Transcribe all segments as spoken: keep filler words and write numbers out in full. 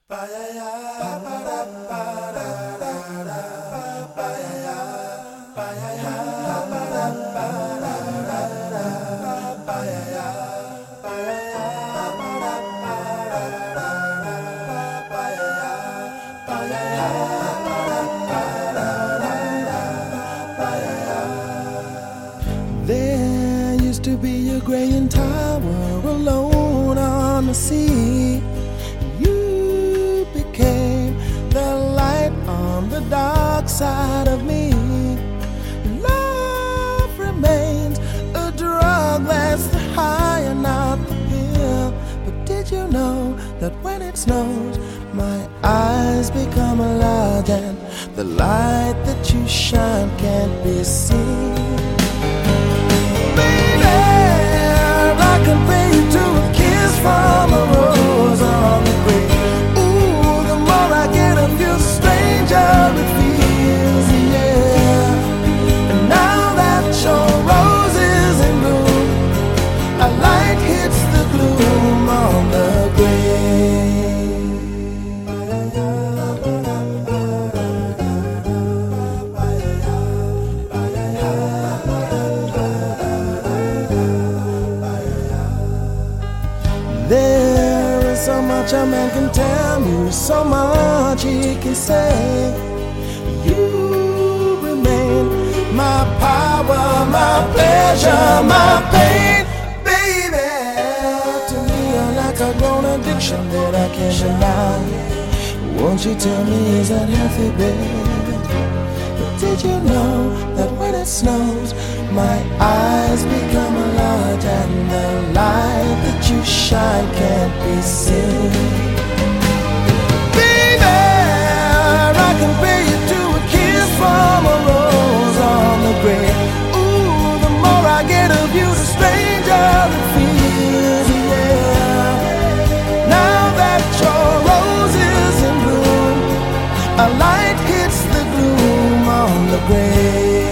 There used to be a graying tower alone on the sea. You became the light on the dark side of me. Love remains a drug that's the high and not the pill. But did you know that when it snows, my eyes become large and the light that you shine can't be seen? I compare you to a kiss from a rose on the grave. Ooh, the more I get of you, the stranger it feels, yeah. And now that your rose is in bloom, a light hits the gloom on the grave. There is so much a man can tell you, so much he can say. You remain my power, my pleasure, my pain, baby. To me you're like a grown addiction that I can't deny. Won't you tell me, is that healthy, baby? But did you know that when it snows, my eyes become large and the light that you shine can't be seen? Baby, I compare you to a kiss from a rose on the grave. Ooh, the more I get of you, the stranger it feels, yeah. Now that your rose is in bloom, a light hits the gloom on the grave.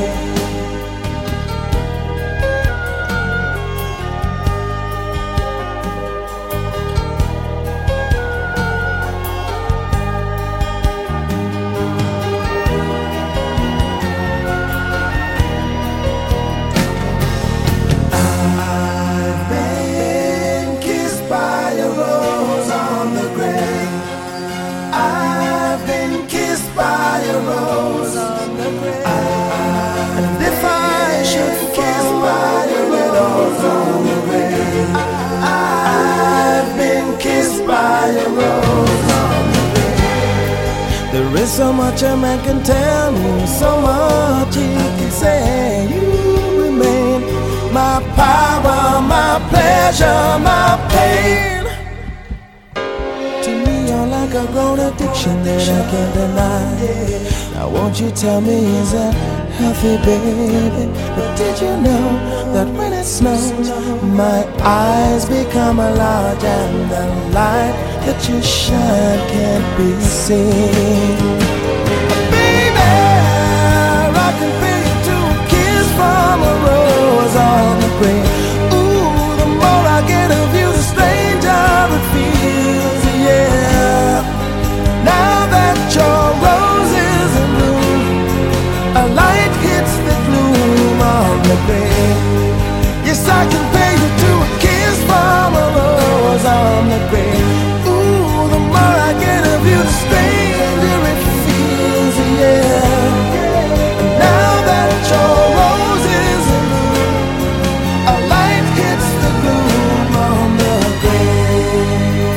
There is so much a man can tell me, so much he can say. You remain my power, my pleasure, my pain. To me you're like a grown addiction that I can't deny. Now won't you tell me, is that healthy, baby? But did you know that when it snows, my eyes become large and the light that you shine can't be seen? Baby, I compare you to a kiss from a rose on the grave. Ooh, the more I get of you, the stranger it feels, yeah. Now that your rose is in bloom, a light hits the gloom on the grave. Yes, I compare you to a kiss from a rose on the grave. Ooh, the more I get of you, the stranger it feels, yeah. Now that your rose is in bloom, a light hits the gloom on the grave.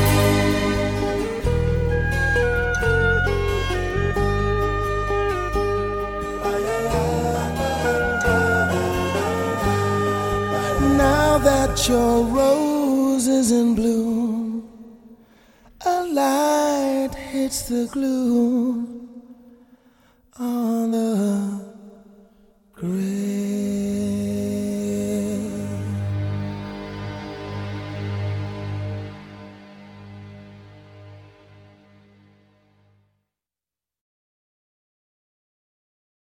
Now that your rose is in bloom, a light hits the gloom on the grave.